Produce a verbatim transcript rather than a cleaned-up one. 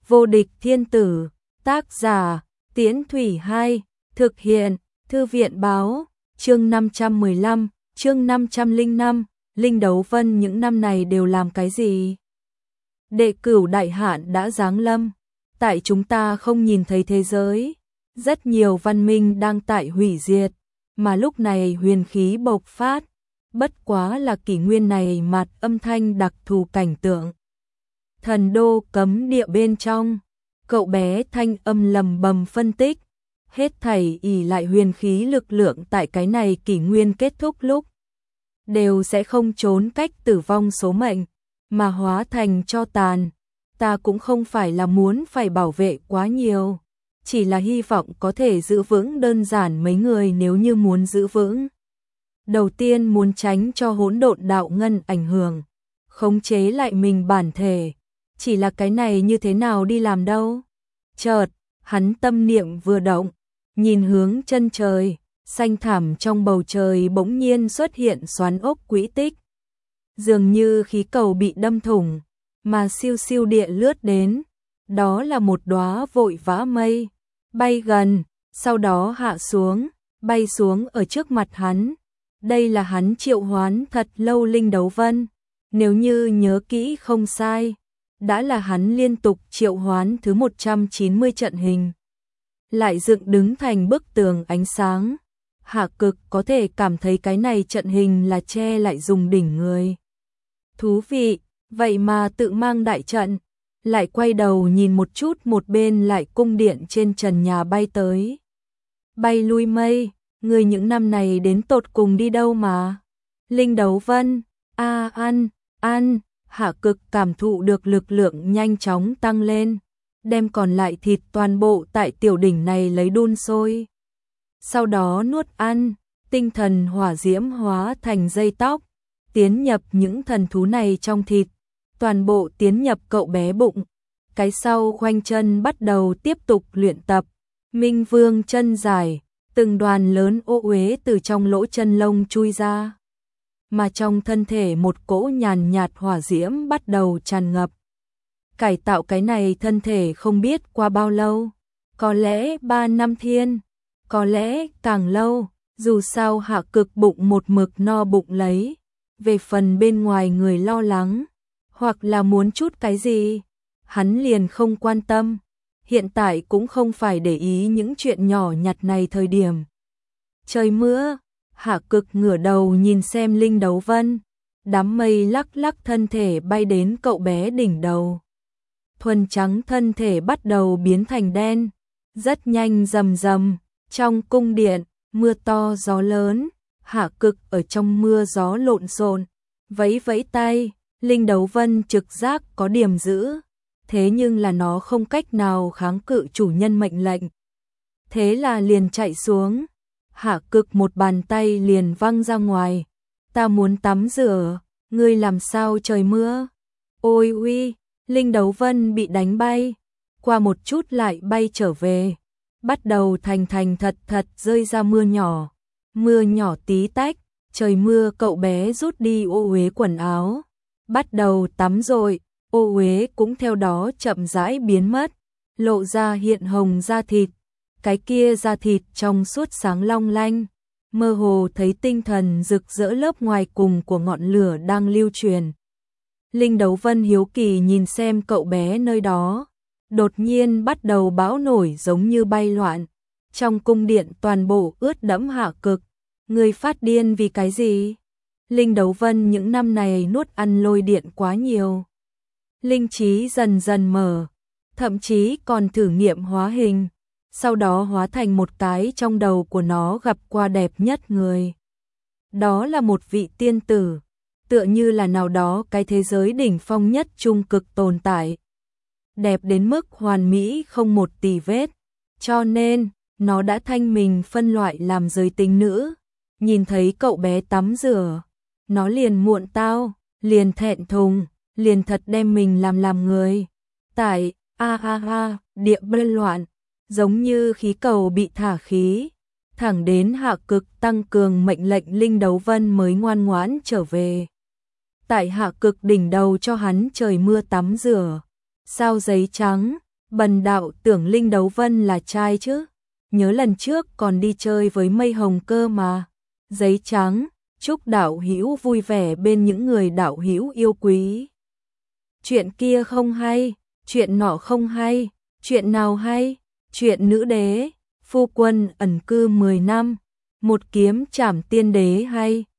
Vô địch thiên tử, tác giả, Tiễn Thủy hai, thực hiện, Thư viện báo, chương năm trăm mười lăm, chương năm trăm lẻ năm, Linh Đấu Vân những năm này đều làm cái gì? Đệ cửu đại hạn đã giáng lâm, tại chúng ta không nhìn thấy thế giới, rất nhiều văn minh đang tại hủy diệt, mà lúc này huyền khí bộc phát, bất quá là kỷ nguyên này mặt âm thanh đặc thù cảnh tượng. Thần đô cấm địa bên trong, cậu bé thanh âm lầm bầm phân tích, hết thảy ỷ lại huyền khí lực lượng tại cái này kỷ nguyên kết thúc lúc, đều sẽ không trốn cách tử vong số mệnh, mà hóa thành cho tàn. Ta cũng không phải là muốn phải bảo vệ quá nhiều, chỉ là hy vọng có thể giữ vững đơn giản mấy người nếu như muốn giữ vững. Đầu tiên muốn tránh cho hỗn độn đạo ngân ảnh hưởng, khống chế lại mình bản thể, chỉ là cái này như thế nào đi làm đâu. Chợt, hắn tâm niệm vừa động, nhìn hướng chân trời, xanh thẳm trong bầu trời bỗng nhiên xuất hiện xoắn ốc quỹ tích. Dường như khí cầu bị đâm thủng, mà siêu siêu địa lướt đến, đó là một đóa vội vã mây, bay gần, sau đó hạ xuống, bay xuống ở trước mặt hắn. Đây là hắn triệu hoán thật lâu Linh Đấu Vân, nếu như nhớ kỹ không sai, đã là hắn liên tục triệu hoán thứ một trăm chín mươi trận hình. Lại dựng đứng thành bức tường ánh sáng, Hạ Cực có thể cảm thấy cái này trận hình là che lại dùng đỉnh người. Thú vị, vậy mà tự mang đại trận, lại quay đầu nhìn một chút một bên lại cung điện trên trần nhà bay tới. Bay lui mây, người những năm này đến tột cùng đi đâu mà? Linh Đấu Vân, a ăn, ăn, Hạ Cực cảm thụ được lực lượng nhanh chóng tăng lên, đem còn lại thịt toàn bộ tại tiểu đỉnh này lấy đun sôi. Sau đó nuốt ăn, tinh thần hỏa diễm hóa thành dây tóc, tiến nhập những thần thú này trong thịt, toàn bộ tiến nhập cậu bé bụng. Cái sau khoanh chân bắt đầu tiếp tục luyện tập, Minh Vương chân dài, từng đoàn lớn ô uế từ trong lỗ chân lông chui ra. Mà trong thân thể một cỗ nhàn nhạt hỏa diễm bắt đầu tràn ngập. Cải tạo cái này thân thể không biết qua bao lâu, có lẽ ba năm thiên, có lẽ càng lâu, dù sao Hạ Cực bụng một mực no bụng lấy. Về phần bên ngoài người lo lắng, hoặc là muốn chút cái gì, hắn liền không quan tâm, hiện tại cũng không phải để ý những chuyện nhỏ nhặt này thời điểm. Trời mưa, Hạ Cực ngửa đầu nhìn xem Linh Đấu Vân, đám mây lắc lắc thân thể bay đến cậu bé đỉnh đầu. Thuần trắng thân thể bắt đầu biến thành đen, rất nhanh rầm rầm, trong cung điện, mưa to gió lớn, Hạ Cực ở trong mưa gió lộn xộn, vẫy vẫy tay, Linh Đấu Vân trực giác có điểm giữ, thế nhưng là nó không cách nào kháng cự chủ nhân mệnh lệnh. Thế là liền chạy xuống, Hạ Cực một bàn tay liền văng ra ngoài, ta muốn tắm rửa, ngươi làm sao trời mưa? Ôi uy, Linh Đấu Vân bị đánh bay, qua một chút lại bay trở về, bắt đầu thành thành thật thật rơi ra mưa nhỏ, mưa nhỏ tí tách, trời mưa cậu bé rút đi ô uế quần áo, bắt đầu tắm rồi, ô uế cũng theo đó chậm rãi biến mất, lộ ra hiện hồng da thịt, cái kia da thịt trong suốt sáng long lanh, mơ hồ thấy tinh thần rực rỡ lớp ngoài cùng của ngọn lửa đang lưu truyền. Linh Đấu Vân hiếu kỳ nhìn xem cậu bé nơi đó, đột nhiên bắt đầu bão nổi giống như bay loạn, trong cung điện toàn bộ ướt đẫm. Hạ Cực, người phát điên vì cái gì? Linh Đấu Vân những năm này nuốt ăn lôi điện quá nhiều, linh trí dần dần mở, thậm chí còn thử nghiệm hóa hình, sau đó hóa thành một cái trong đầu của nó gặp qua đẹp nhất người. Đó là một vị tiên tử, tựa như là nào đó cái thế giới đỉnh phong nhất trung cực tồn tại. Đẹp đến mức hoàn mỹ không một tì vết, cho nên nó đã thanh mình phân loại làm giới tính nữ. Nhìn thấy cậu bé tắm rửa, nó liền muộn tao, liền thẹn thùng, liền thật đem mình làm làm người. Tại a a a địa bơi loạn, giống như khí cầu bị thả khí, thẳng đến Hạ Cực tăng cường mệnh lệnh Linh Đấu Vân mới ngoan ngoãn trở về. Tại Hạ Cực đỉnh đầu cho hắn trời mưa tắm rửa, sao giấy trắng, Bần đạo tưởng Linh Đấu Vân là trai chứ, nhớ lần trước còn đi chơi với Mây Hồng cơ mà. Giấy trắng, chúc đạo hữu vui vẻ bên những người đạo hữu yêu quý. Chuyện kia không hay, chuyện nọ không hay, chuyện nào hay? Chuyện nữ đế, phu quân ẩn cư mười năm, một kiếm trảm tiên đế hay.